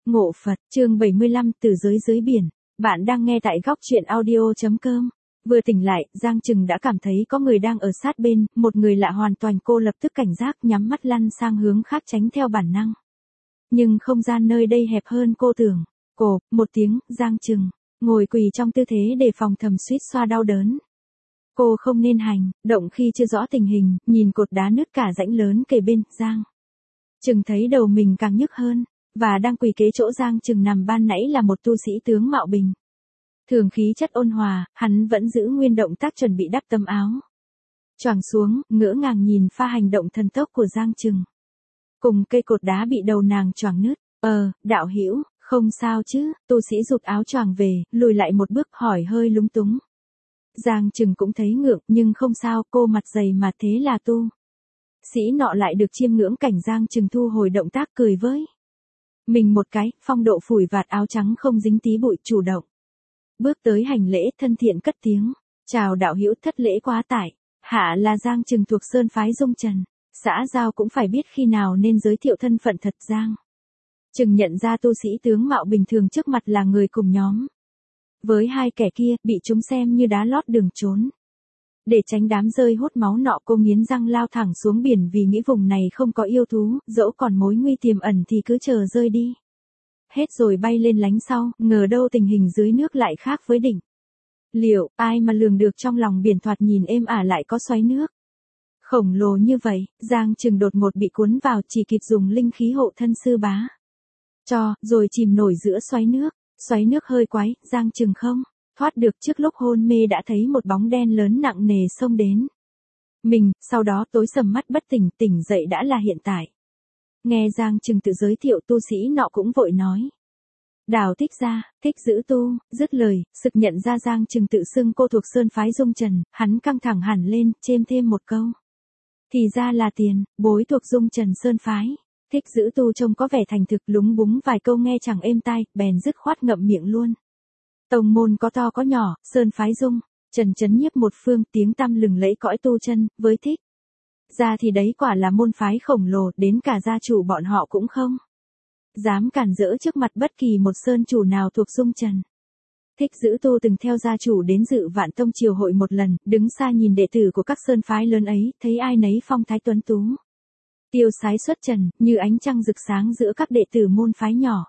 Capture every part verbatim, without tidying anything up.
Ngộ Phật, chương bảy mươi lăm, từ giới dưới biển. Bạn đang nghe tại góc truyện audio chấm com. Vừa tỉnh lại, Giang Trừng đã cảm thấy có người đang ở sát bên, một người lạ hoàn toàn. Cô lập tức cảnh giác nhắm mắt lăn sang hướng khác tránh theo bản năng. Nhưng không gian nơi đây hẹp hơn cô tưởng. Cộp, một tiếng, Giang Trừng ngồi quỳ trong tư thế để phòng thầm suýt xoa đau đớn. Cô không nên hành động khi chưa rõ tình hình, nhìn cột đá nứt cả rãnh lớn kề bên, Giang Trừng thấy đầu mình càng nhức hơn. Và đang quỳ kế chỗ Giang Trừng nằm ban nãy là một tu sĩ tướng mạo bình thường, khí chất ôn hòa, hắn vẫn giữ nguyên động tác chuẩn bị đắp tấm áo choàng xuống, ngỡ ngàng nhìn pha hành động thần tốc của Giang Trừng cùng cây cột đá bị đầu nàng choàng nứt. Ờ, đạo hữu, không sao chứ? Tu sĩ giục áo choàng về, lùi lại một bước hỏi hơi lúng túng. Giang Trừng cũng thấy ngượng, nhưng không sao, cô mặt dày mà, thế là tu sĩ nọ lại được chiêm ngưỡng cảnh Giang Trừng thu hồi động tác, cười với mình một cái, phong độ phủi vạt áo trắng không dính tí bụi, chủ động bước tới hành lễ, thân thiện cất tiếng, chào đạo hữu, thất lễ quá tải. Hạ là Giang Trừng thuộc sơn phái Dung Trần. Xã giao cũng phải biết khi nào nên giới thiệu thân phận thật. Giang Trừng nhận ra tu sĩ tướng mạo bình thường trước mặt là người cùng nhóm với hai kẻ kia, bị chúng xem như đá lót đường trốn. Để tránh đám rơi hút máu nọ, cô nghiến răng lao thẳng xuống biển, vì nghĩ vùng này không có yêu thú, dẫu còn mối nguy tiềm ẩn thì cứ chờ rơi đi hết rồi bay lên lánh sau. Ngờ đâu tình hình dưới nước lại khác với đỉnh. Liệu ai mà lường được trong lòng biển thoạt nhìn êm ả lại có xoáy nước khổng lồ như vậy. Giang Trừng đột ngột bị cuốn vào, chỉ kịp dùng linh khí hộ thân sư bá cho, rồi chìm nổi giữa xoáy nước. Xoáy nước hơi quái, Giang Trừng không thoát được. Trước lúc hôn mê đã thấy một bóng đen lớn nặng nề xông đến mình, sau đó tối sầm mắt bất tỉnh, tỉnh dậy đã là hiện tại. Nghe Giang Trừng tự giới thiệu, tu sĩ nọ cũng vội nói: Đào Thích Gia, thích giữ tu. Dứt lời, sực nhận ra Giang Trừng tự xưng cô thuộc sơn phái Dung Trần, hắn căng thẳng hẳn lên, chêm thêm một câu: Thì ra là tiền bối thuộc Dung Trần sơn phái. Thích giữ tu trông có vẻ thành thực, lúng búng vài câu nghe chẳng êm tai, bèn dứt khoát ngậm miệng luôn. Tông môn có to có nhỏ, sơn phái Dung Trần chấn nhiếp một phương, tiếng tăm lừng lẫy cõi tu chân. Với Thích Gia thì đấy quả là môn phái khổng lồ, đến cả gia chủ bọn họ cũng không dám cản rỡ trước mặt bất kỳ một sơn chủ nào thuộc Dung Trần. Thích giữ tu từng theo gia chủ đến dự Vạn Tông triều hội một lần, đứng xa nhìn đệ tử của các sơn phái lớn ấy, thấy ai nấy phong thái tuấn tú, tiêu sái xuất trần, như ánh trăng rực sáng giữa các đệ tử môn phái nhỏ.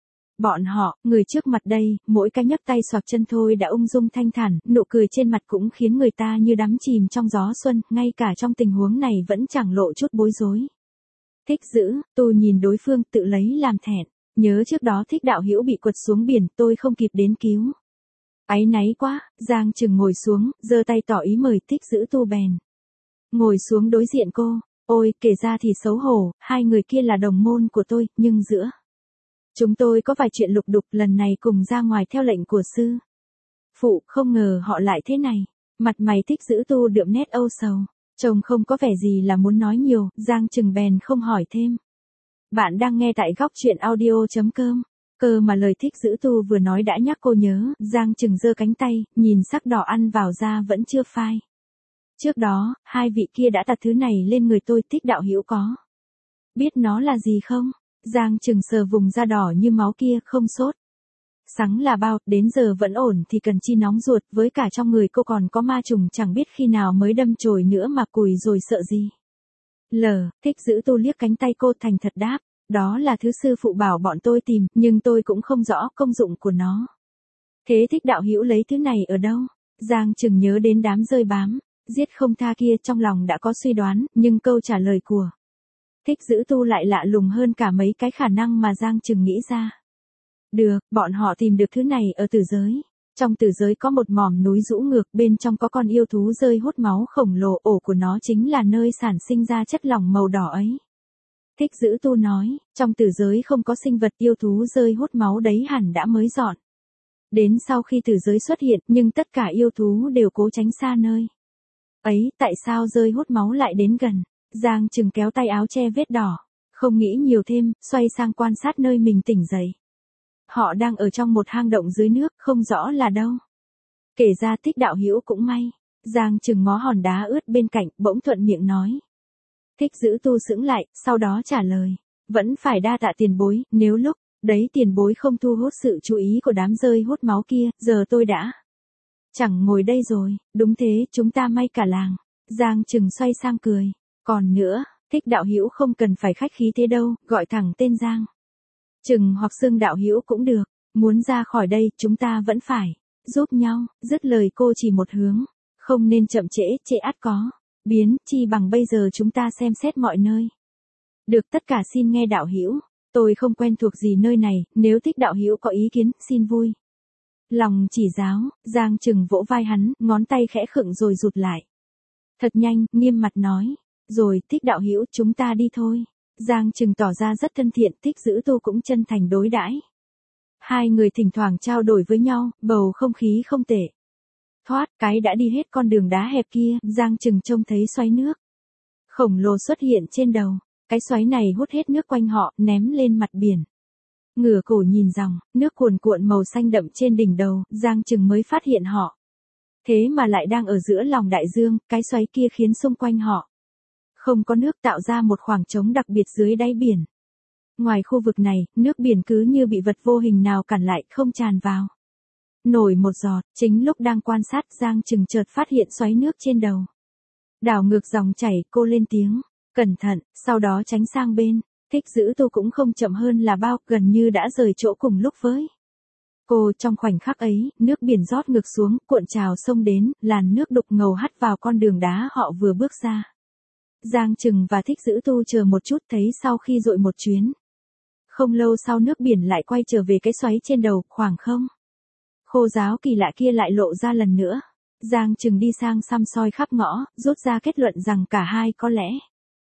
Bọn họ, người trước mặt đây, mỗi cái nhấc tay xoạc chân thôi đã ung dung thanh thản, nụ cười trên mặt cũng khiến người ta như đắm chìm trong gió xuân, ngay cả trong tình huống này vẫn chẳng lộ chút bối rối. Thích giữ tu nhìn đối phương, tự lấy làm thẹn, nhớ trước đó Thích đạo hữu bị quật xuống biển, tôi không kịp đến cứu. Áy náy quá. Giang Trừng ngồi xuống, giơ tay tỏ ý mời. Thích giữ tu bèn ngồi xuống đối diện cô. Ôi, kể ra thì xấu hổ, hai người kia là đồng môn của tôi, nhưng giữa chúng tôi có vài chuyện lục đục, lần này cùng ra ngoài theo lệnh của sư phụ, không ngờ họ lại thế này. Mặt mày Thích giữ tu đượm nét âu sầu, trông không có vẻ gì là muốn nói nhiều. Giang Trừng bèn không hỏi thêm. Bạn đang nghe tại góc truyện audio chấm com. Cơ mà lời Thích giữ tu vừa nói đã nhắc cô nhớ. Giang Trừng giơ cánh tay, nhìn sắc đỏ ăn vào da vẫn chưa phai. Trước đó, hai vị kia đã tạt thứ này lên người tôi. Thích đạo hữu có biết nó là gì không? Giang Trừng sờ vùng da đỏ như máu kia, không sốt sắng là bao, đến giờ vẫn ổn thì cần chi nóng ruột, với cả trong người cô còn có ma trùng chẳng biết khi nào mới đâm chồi nữa mà cùi rồi sợ gì. Lờ, Thích giữ tu liếc cánh tay cô, thành thật đáp: Đó là thứ sư phụ bảo bọn tôi tìm, nhưng tôi cũng không rõ công dụng của nó. Thế Thích đạo hữu lấy thứ này ở đâu? Giang Trừng nhớ đến đám rơi bám giết không tha kia, trong lòng đã có suy đoán, nhưng câu trả lời của Thích giữ tu lại lạ lùng hơn cả mấy cái khả năng mà Giang Trừng nghĩ ra. Được, bọn họ tìm được thứ này ở tử giới. Trong tử giới có một mỏm núi rũ ngược, bên trong có con yêu thú rơi hút máu khổng lồ, ổ của nó chính là nơi sản sinh ra chất lỏng màu đỏ ấy. Thích giữ tu nói, trong tử giới không có sinh vật yêu thú rơi hút máu đấy, hẳn đã mới dọn đến sau khi tử giới xuất hiện, nhưng tất cả yêu thú đều cố tránh xa nơi ấy. Tại sao rơi hút máu lại đến gần? Giang Trừng kéo tay áo che vết đỏ, không nghĩ nhiều thêm, xoay sang quan sát nơi mình tỉnh dậy. Họ đang ở trong một hang động dưới nước, không rõ là đâu. Kể ra Thích đạo hữu cũng may. Giang Trừng ngó hòn đá ướt bên cạnh, bỗng thuận miệng nói. Thích giữ tu sững lại, sau đó trả lời: Vẫn phải đa tạ tiền bối, nếu lúc Đấy tiền bối không thu hút sự chú ý của đám rơi hút máu kia, giờ tôi đã chẳng ngồi đây rồi, đúng thế, chúng ta may cả làng. Giang Trừng xoay sang cười. Còn nữa, Thích đạo hữu không cần phải khách khí thế đâu, gọi thẳng tên Giang Trừng hoặc xưng đạo hữu cũng được, muốn ra khỏi đây chúng ta vẫn phải giúp nhau, dứt lời cô chỉ một hướng, không nên chậm trễ, trễ ắt có biến, chi bằng bây giờ chúng ta xem xét mọi nơi. Được, tất cả xin nghe đạo hữu, tôi không quen thuộc gì nơi này, nếu Thích đạo hữu có ý kiến, xin vui lòng chỉ giáo. Giang Trừng vỗ vai hắn, ngón tay khẽ khựng rồi rụt lại. Thật nhanh, nghiêm mặt nói, rồi, Thích đạo hữu, chúng ta đi thôi. Giang Trừng tỏ ra rất thân thiện, Thích Dữ Tu cũng chân thành đối đãi. Hai người thỉnh thoảng trao đổi với nhau, bầu không khí không tệ. Thoát cái đã đi hết con đường đá hẹp kia, Giang Trừng trông thấy xoáy nước khổng lồ xuất hiện trên đầu. Cái xoáy này hút hết nước quanh họ, ném lên mặt biển. Ngửa cổ nhìn dòng, nước cuồn cuộn màu xanh đậm trên đỉnh đầu, Giang Trừng mới phát hiện họ. Thế mà lại đang ở giữa lòng đại dương, cái xoáy kia khiến xung quanh họ không có nước, tạo ra một khoảng trống đặc biệt dưới đáy biển. Ngoài khu vực này, nước biển cứ như bị vật vô hình nào cản lại, không tràn vào nổi một giọt. Chính lúc đang quan sát, Giang Trừng chợt phát hiện xoáy nước trên đầu đảo ngược dòng chảy, cô lên tiếng, cẩn thận, sau đó tránh sang bên. Thích Dữ Tu cũng không chậm hơn là bao, gần như đã rời chỗ cùng lúc với cô. Trong khoảnh khắc ấy, nước biển rót ngược xuống, cuộn trào sông đến, làn nước đục ngầu hắt vào con đường đá họ vừa bước ra. Giang Trừng và Thích Dữ Tu chờ một chút, thấy sau khi dội một chuyến, không lâu sau nước biển lại quay trở về cái xoáy trên đầu, khoảng không khô ráo kỳ lạ kia lại lộ ra lần nữa. Giang Trừng đi sang xăm soi khắp ngõ, rút ra kết luận rằng cả hai có lẽ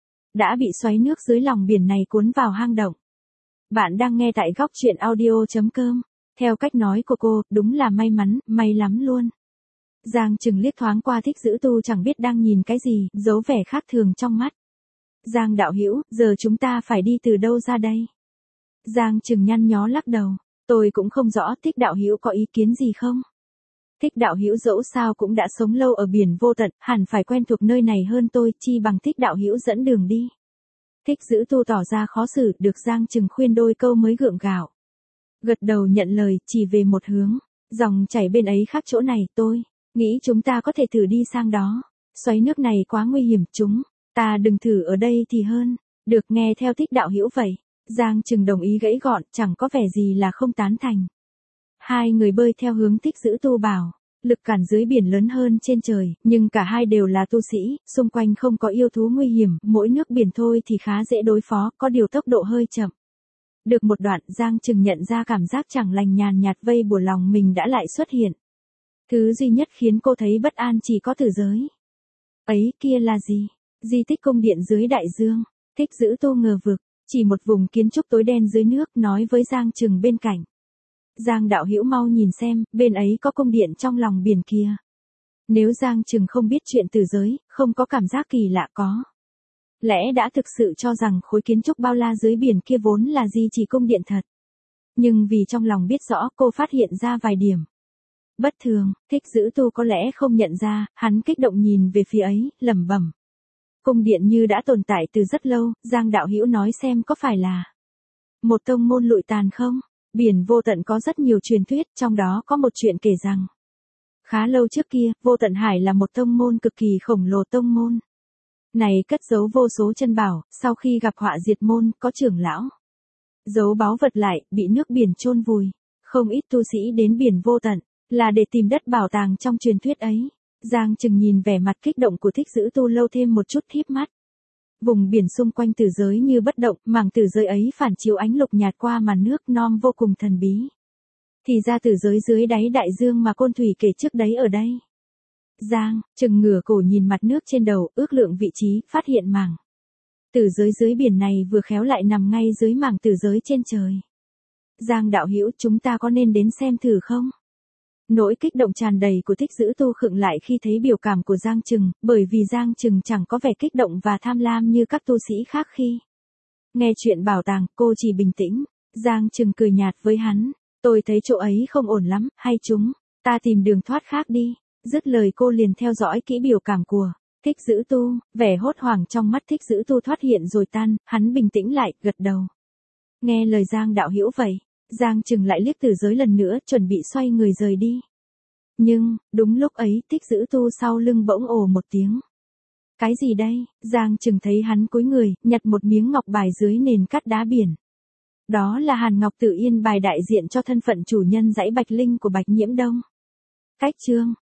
đã bị xoáy nước dưới lòng biển này cuốn vào hang động. Bạn đang nghe tại góc truyện audio chấm com. Theo cách nói của cô, đúng là may mắn, may lắm luôn. Giang Trừng liếc thoáng qua Thích Dữ Tu, chẳng biết đang nhìn cái gì, dấu vẻ khác thường trong mắt. Giang đạo hữu, giờ chúng ta phải đi từ đâu ra đây? Giang Trừng nhăn nhó lắc đầu. Tôi cũng không rõ, Thích đạo hữu có ý kiến gì không? Thích đạo hữu dẫu sao cũng đã sống lâu ở biển vô tận, hẳn phải quen thuộc nơi này hơn tôi, chi bằng Thích đạo hữu dẫn đường đi. Thích Dữ Tu tỏ ra khó xử, được Giang Trừng khuyên đôi câu mới gượng gạo. Gật đầu nhận lời, chỉ về một hướng. Dòng chảy bên ấy khác chỗ này, tôi nghĩ chúng ta có thể thử đi sang đó. Xoáy nước này quá nguy hiểm, chúng ta đừng thử ở đây thì hơn. Được, nghe theo Thích đạo hữu vậy. Giang Trừng đồng ý gãy gọn, chẳng có vẻ gì là không tán thành. Hai người bơi theo hướng Thích Dữ Tu bảo. Lực cản dưới biển lớn hơn trên trời, nhưng cả hai đều là tu sĩ, xung quanh không có yêu thú nguy hiểm, mỗi nước biển thôi thì khá dễ đối phó, có điều tốc độ hơi chậm. Được một đoạn, Giang Trừng nhận ra cảm giác chẳng lành nhàn nhạt vây bùa lòng mình đã lại xuất hiện. Thứ duy nhất khiến cô thấy bất an chỉ có tử giới. Ấy kia là gì? Di tích cung điện dưới đại dương. Thích Dữ Tu ngờ vực, chỉ một vùng kiến trúc tối đen dưới nước, nói với Giang Trừng bên cạnh. Giang đạo hữu mau nhìn xem, bên ấy có cung điện trong lòng biển kia. Nếu Giang Trừng không biết chuyện tử giới, không có cảm giác kỳ lạ có lẽ đã thực sự cho rằng khối kiến trúc bao la dưới biển kia vốn là di chỉ cung điện thật. Nhưng vì trong lòng biết rõ, cô phát hiện ra vài điểm bất thường. Thích Dữ Tu có lẽ không nhận ra, hắn kích động nhìn về phía ấy, lẩm bẩm. Cung điện như đã tồn tại từ rất lâu, Giang đạo hữu nói xem có phải là một tông môn lụi tàn không? Biển vô tận có rất nhiều truyền thuyết, trong đó có một chuyện kể rằng khá lâu trước kia, Vô Tận Hải là một tông môn cực kỳ khổng lồ. Tông môn này cất giấu vô số chân bảo, sau khi gặp họa diệt môn, có trưởng lão giấu báu vật lại, bị nước biển chôn vùi. Không ít tu sĩ đến biển vô tận là để tìm đất bảo tàng trong truyền thuyết ấy. Giang Trừng nhìn vẻ mặt kích động của Thích Dữ Tu lâu thêm một chút, híp mắt. Vùng biển xung quanh tử giới như bất động, mảng tử giới ấy phản chiếu ánh lục nhạt qua màn nước non vô cùng thần bí. Thì ra tử giới dưới đáy đại dương mà Côn Thủy kể trước đấy ở đây. Giang Trừng ngửa cổ nhìn mặt nước trên đầu, ước lượng vị trí, phát hiện mảng tử giới dưới biển này vừa khéo lại nằm ngay dưới mảng tử giới trên trời. Giang đạo hữu, chúng ta có nên đến xem thử không? Nỗi kích động tràn đầy của Thích Dữ Tu khựng lại khi thấy biểu cảm của Giang Trừng, bởi vì Giang Trừng chẳng có vẻ kích động và tham lam như các tu sĩ khác khi nghe chuyện bảo tàng. Cô chỉ bình tĩnh. Giang Trừng cười nhạt với hắn. Tôi thấy chỗ ấy không ổn lắm, hay chúng ta tìm đường thoát khác đi. Dứt lời cô liền theo dõi kỹ biểu cảm của Thích Dữ Tu. Vẻ hốt hoảng trong mắt Thích Dữ Tu thoát hiện rồi tan, hắn bình tĩnh lại, gật đầu. Nghe lời Giang đạo hữu vậy, Giang Trừng lại liếc Từ Giới lần nữa, chuẩn bị xoay người rời đi. Nhưng, đúng lúc ấy, Thích Dữ Tu sau lưng bỗng ồ một tiếng. Cái gì đây? Giang Trừng thấy hắn cúi người, nhặt một miếng ngọc bài dưới nền cát đá biển. Đó là hàn ngọc tự yên bài đại diện cho thân phận chủ nhân dãy Bạch Linh của Bạch Nhiễm Đông. Cách chương